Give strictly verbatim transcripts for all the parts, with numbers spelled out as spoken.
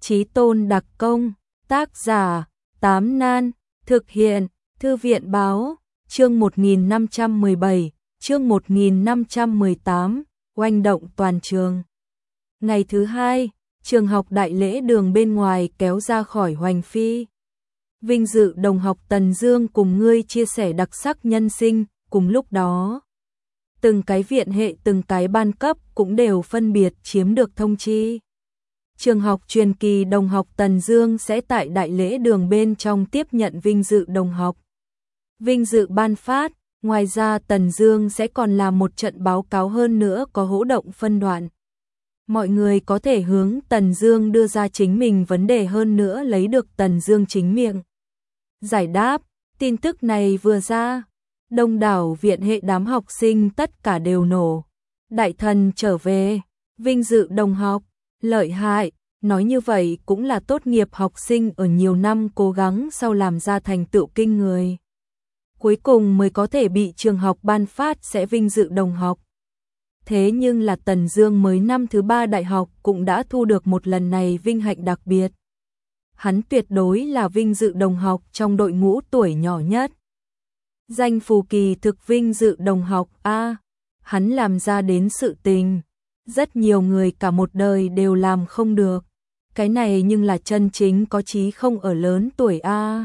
Chí Tôn đặc công, tác giả, Tám Nan, thực hiện, Thư viện báo, chương một nghìn năm trăm mười bảy, chương một nghìn năm trăm mười tám, oanh động toàn trường. Ngày thứ hai, trường học Đại Lễ Đường bên ngoài kéo ra khỏi hoành phi. Vinh dự đồng học Tần Dương cùng ngươi chia sẻ đặc sắc nhân sinh, cùng lúc đó. Từng cái viện hệ từng cái ban cấp cũng đều phân biệt chiếm được thông chi. Trường học truyền kỳ đồng học Tần Dương sẽ tại Đại Lễ Đường bên trong tiếp nhận vinh dự đồng học. Vinh dự ban phát, ngoài ra Tần Dương sẽ còn làm một trận báo cáo hơn nữa có hỗ động phân đoạn. Mọi người có thể hướng Tần Dương đưa ra chính mình vấn đề hơn nữa lấy được Tần Dương chính miệng giải đáp. Tin tức này vừa ra, đông đảo viện hệ đám học sinh tất cả đều nổ. Đại thần trở về, vinh dự đồng học, lợi hại, nói như vậy cũng là tốt nghiệp học sinh ở nhiều năm cố gắng sau làm ra thành tựu kinh người. Cuối cùng mới có thể bị trường học ban phát sẽ vinh dự đồng học. Thế nhưng là Tần Dương mới năm thứ ba đại học cũng đã thu được một lần này vinh hạnh đặc biệt. Hắn tuyệt đối là vinh dự đồng học trong đội ngũ tuổi nhỏ nhất. Danh phù kỳ thực vinh dự đồng học a, hắn làm ra đến sự tình, rất nhiều người cả một đời đều làm không được. Cái này nhưng là chân chính có chí không ở lớn tuổi a.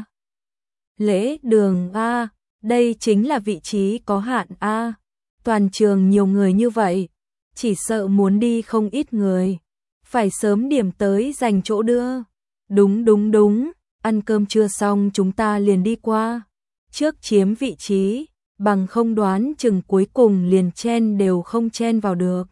Lễ Đường a, đây chính là vị trí có hạn a. Toàn trường nhiều người như vậy, chỉ sợ muốn đi không ít người, phải sớm điểm tới dành chỗ đưa. Đúng đúng đúng, ăn cơm trưa xong chúng ta liền đi qua, trước chiếm vị trí, bằng không đoán chừng cuối cùng liền chen đều không chen vào được.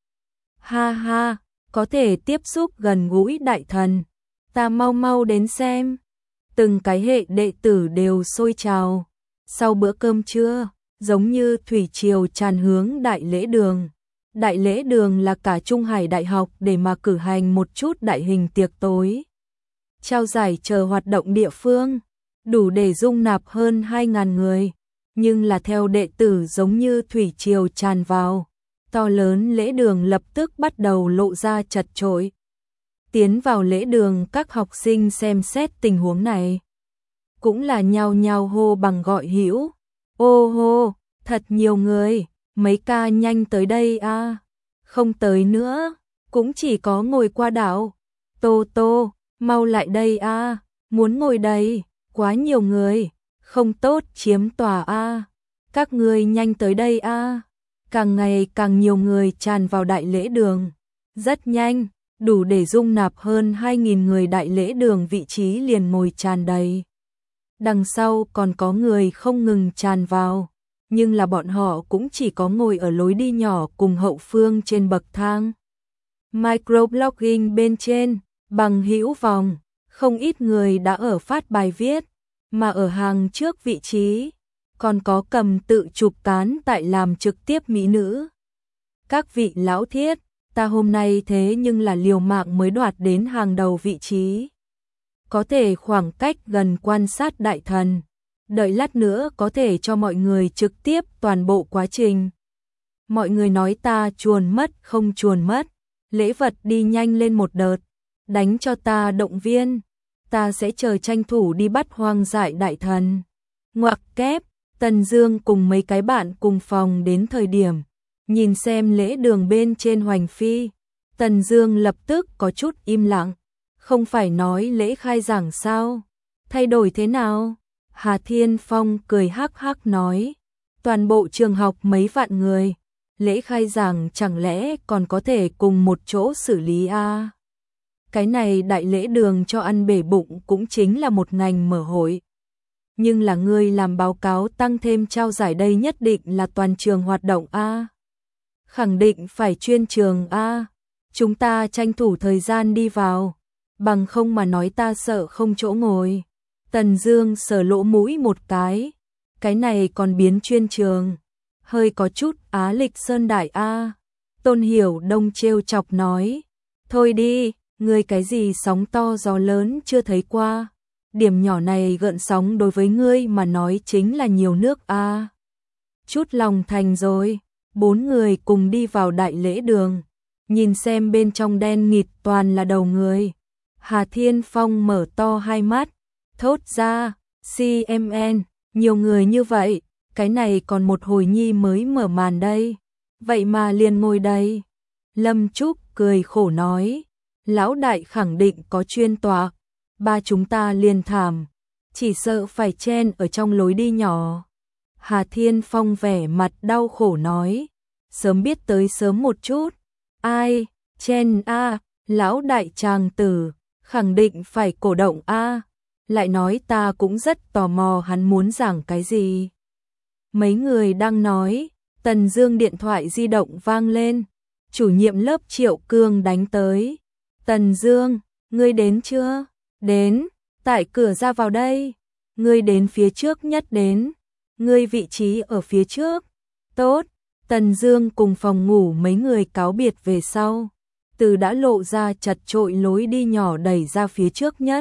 Ha ha, có thể tiếp xúc gần gũi đại thần, ta mau mau đến xem. Từng cái hệ đệ tử đều sôi trào. Sau bữa cơm trưa, giống như thủy triều tràn hướng Đại Lễ Đường. Đại Lễ Đường là cả Trung Hải Đại học để mà cử hành một chút đại hình tiệc tối, trao giải chờ hoạt động địa phương, đủ để dung nạp hơn hai nghìn người, nhưng là theo đệ tử giống như thủy triều tràn vào, to lớn lễ đường lập tức bắt đầu lộ ra chật chội. Tiến vào lễ đường, các học sinh xem xét tình huống này, cũng là nhao nhao hô bằng gọi hữu. Ô hô, thật nhiều người, mấy ca nhanh tới đây a. À. Không tới nữa, cũng chỉ có ngồi qua đảo. Tô Tô, mau lại đây a, à. Muốn ngồi đây, quá nhiều người, không tốt chiếm tòa a. À. Các ngươi nhanh tới đây a. À. Càng ngày càng nhiều người tràn vào Đại Lễ Đường, rất nhanh, đủ để dung nạp hơn hai nghìn người. Đại Lễ Đường vị trí liền ngồi tràn đầy. Đằng sau còn có người không ngừng tràn vào, nhưng là bọn họ cũng chỉ có ngồi ở lối đi nhỏ cùng hậu phương trên bậc thang. Microblogging bên trên, bằng hữu vòng, không ít người đã ở phát bài viết, mà ở hàng trước vị trí, còn có cầm tự chụp cán tại làm trực tiếp mỹ nữ. Các vị lão thiết, ta hôm nay thế nhưng là liều mạng mới đoạt đến hàng đầu vị trí. Có thể khoảng cách gần quan sát đại thần, đợi lát nữa có thể cho mọi người trực tiếp toàn bộ quá trình. Mọi người nói ta chuồn mất không chuồn mất, lễ vật đi nhanh lên một đợt, đánh cho ta động viên, ta sẽ chờ tranh thủ đi bắt hoang dại đại thần. Ngoặc kép, Tần Dương cùng mấy cái bạn cùng phòng đến thời điểm, nhìn xem lễ đường bên trên hoành phi, Tần Dương lập tức có chút im lặng. Không phải nói lễ khai giảng sao? Thay đổi thế nào? Hà Thiên Phong cười hắc hắc nói, toàn bộ trường học mấy vạn người, lễ khai giảng chẳng lẽ còn có thể cùng một chỗ xử lý a? À? Cái này Đại Lễ Đường cho ăn bể bụng cũng chính là một ngành mở hội. Nhưng là ngươi làm báo cáo tăng thêm trao giải đây nhất định là toàn trường hoạt động a. À? Khẳng định phải chuyên trường a. À? Chúng ta tranh thủ thời gian đi vào. Bằng không mà nói ta sợ không chỗ ngồi. Tần Dương sờ lỗ mũi một cái, cái này còn biến chuyên trường, hơi có chút Á Lịch Sơn Đại a. Tôn Hiểu Đông trêu chọc nói, thôi đi, ngươi cái gì sóng to gió lớn chưa thấy qua, điểm nhỏ này gợn sóng đối với ngươi mà nói chính là nhiều nước a. Chút lòng thành rồi. Bốn người cùng đi vào Đại Lễ Đường, nhìn xem bên trong đen nghịt toàn là đầu người. Hà Thiên Phong mở to hai mắt, thốt ra, xê em en, nhiều người như vậy, cái này còn một hồi nhi mới mở màn đây, vậy mà liền ngồi đây. Lâm Trúc cười khổ nói, lão đại khẳng định có chuyên tòa, ba chúng ta liền thảm, chỉ sợ phải chen ở trong lối đi nhỏ. Hà Thiên Phong vẻ mặt đau khổ nói, sớm biết tới sớm một chút, ai, chen a, lão đại chàng tử, khẳng định phải cổ động a, lại nói ta cũng rất tò mò hắn muốn giảng cái gì. Mấy người đang nói, Tần Dương điện thoại di động vang lên, chủ nhiệm lớp Triệu Cương đánh tới. Tần Dương, ngươi đến chưa? Đến, tại cửa ra vào đây. Ngươi đến phía trước nhất đến. Ngươi vị trí ở phía trước. Tốt, Tần Dương cùng phòng ngủ mấy người cáo biệt về sau. Từ đã lộ ra chật chội lối đi nhỏ đẩy ra phía trước nhất.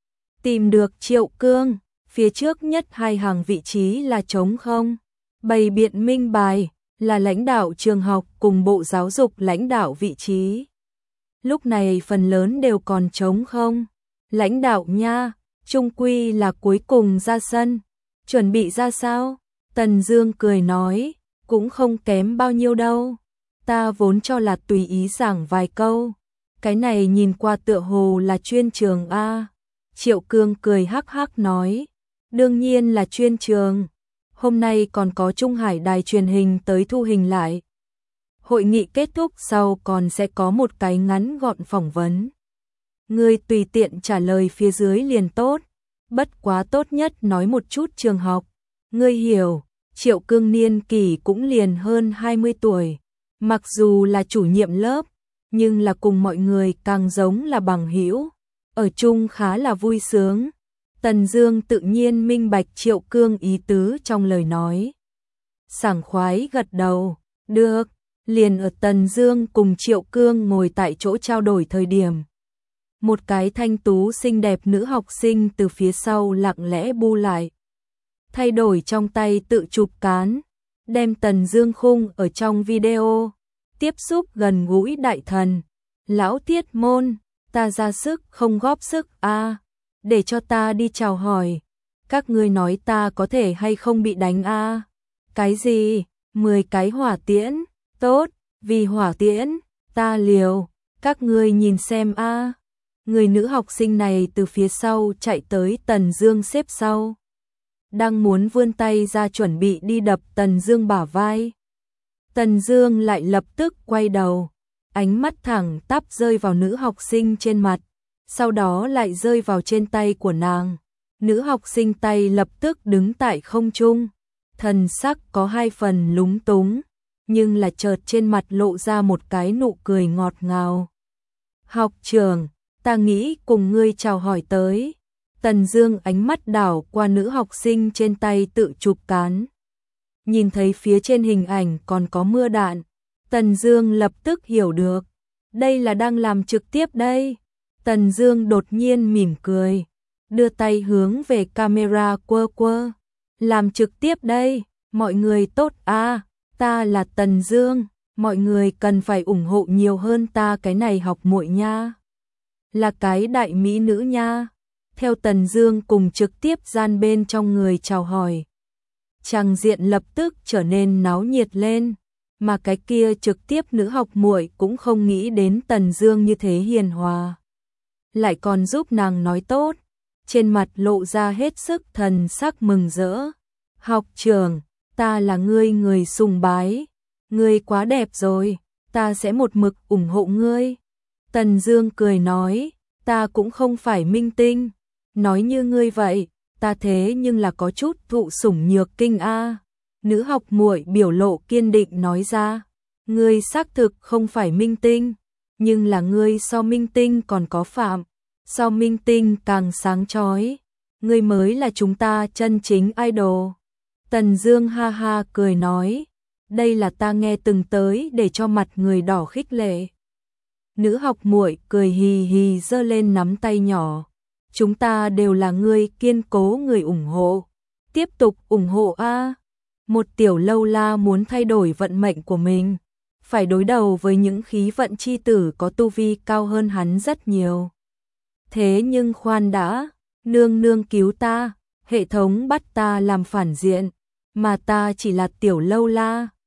Tìm được Triệu Cương, phía trước nhất hai hàng vị trí là trống không. Bày biện minh bài, là lãnh đạo trường học cùng bộ giáo dục lãnh đạo vị trí. Lúc này phần lớn đều còn trống không. Lãnh đạo nha, trung quy là cuối cùng ra sân. Chuẩn bị ra sao? Tần Dương cười nói, cũng không kém bao nhiêu đâu. Ta vốn cho là tùy ý giảng vài câu. Cái này nhìn qua tựa hồ là chuyên trường a. Triệu Cương cười hắc hắc nói, đương nhiên là chuyên trường. Hôm nay còn có Trung Hải đài truyền hình tới thu hình lại. Hội nghị kết thúc sau còn sẽ có một cái ngắn gọn phỏng vấn. Ngươi tùy tiện trả lời phía dưới liền tốt, bất quá tốt nhất nói một chút trường học. Ngươi hiểu, Triệu Cương niên kỷ cũng liền hơn hai mươi tuổi, mặc dù là chủ nhiệm lớp, nhưng là cùng mọi người càng giống là bằng hữu, ở chung khá là vui sướng. Tần Dương tự nhiên minh bạch Triệu Cương ý tứ trong lời nói. Sảng khoái gật đầu, được, liền ở Tần Dương cùng Triệu Cương ngồi tại chỗ trao đổi thời điểm. Một cái thanh tú xinh đẹp nữ học sinh từ phía sau lặng lẽ bu lại. Thay đổi trong tay tự chụp cán, đem Tần Dương khung ở trong video. Tiếp xúc gần gũi đại thần. Lão Tiết Môn, ta ra sức không góp sức a à, để cho ta đi chào hỏi. Các ngươi nói ta có thể hay không bị đánh a à? Cái gì? Mười cái hỏa tiễn. Tốt, vì hỏa tiễn, ta liều. Các ngươi nhìn xem a à. Người nữ học sinh này từ phía sau chạy tới Tần Dương xếp sau. Đang muốn vươn tay ra chuẩn bị đi đập Tần Dương bả vai. Tần Dương lại lập tức quay đầu, ánh mắt thẳng tắp rơi vào nữ học sinh trên mặt, sau đó lại rơi vào trên tay của nàng. Nữ học sinh tay lập tức đứng tại không trung, thần sắc có hai phần lúng túng, nhưng là chợt trên mặt lộ ra một cái nụ cười ngọt ngào. Học trưởng, ta nghĩ cùng ngươi chào hỏi tới. Tần Dương ánh mắt đảo qua nữ học sinh trên tay tự chụp cán. Nhìn thấy phía trên hình ảnh còn có mưa đạn, Tần Dương lập tức hiểu được, đây là đang làm trực tiếp đây. Tần Dương đột nhiên mỉm cười, đưa tay hướng về camera quơ quơ, làm trực tiếp đây, mọi người tốt à, ta là Tần Dương, mọi người cần phải ủng hộ nhiều hơn ta cái này học muội nha. Là cái đại mỹ nữ nha. Theo Tần Dương cùng trực tiếp gian bên trong người chào hỏi, tràng diện lập tức trở nên náo nhiệt lên, mà cái kia trực tiếp nữ học muội cũng không nghĩ đến Tần Dương như thế hiền hòa, lại còn giúp nàng nói tốt, trên mặt lộ ra hết sức thần sắc mừng rỡ. Học trưởng, ta là ngươi người sùng bái, ngươi quá đẹp rồi, ta sẽ một mực ủng hộ ngươi. Tần Dương cười nói, ta cũng không phải minh tinh, nói như ngươi vậy, ta thế nhưng là có chút thụ sủng nhược kinh a. Nữ học muội biểu lộ kiên định nói ra, ngươi xác thực không phải minh tinh, nhưng là ngươi so minh tinh còn có phạm, so minh tinh càng sáng chói, ngươi mới là chúng ta chân chính idol. Tần Dương ha ha cười nói, đây là ta nghe từng tới để cho mặt người đỏ khích lệ. Nữ học muội cười hì hì giơ lên nắm tay nhỏ, chúng ta đều là người kiên cố người ủng hộ, tiếp tục ủng hộ a. Một tiểu lâu la muốn thay đổi vận mệnh của mình, phải đối đầu với những khí vận chi tử có tu vi cao hơn hắn rất nhiều. Thế nhưng khoan đã, nương nương cứu ta, hệ thống bắt ta làm phản diện, mà ta chỉ là tiểu lâu la,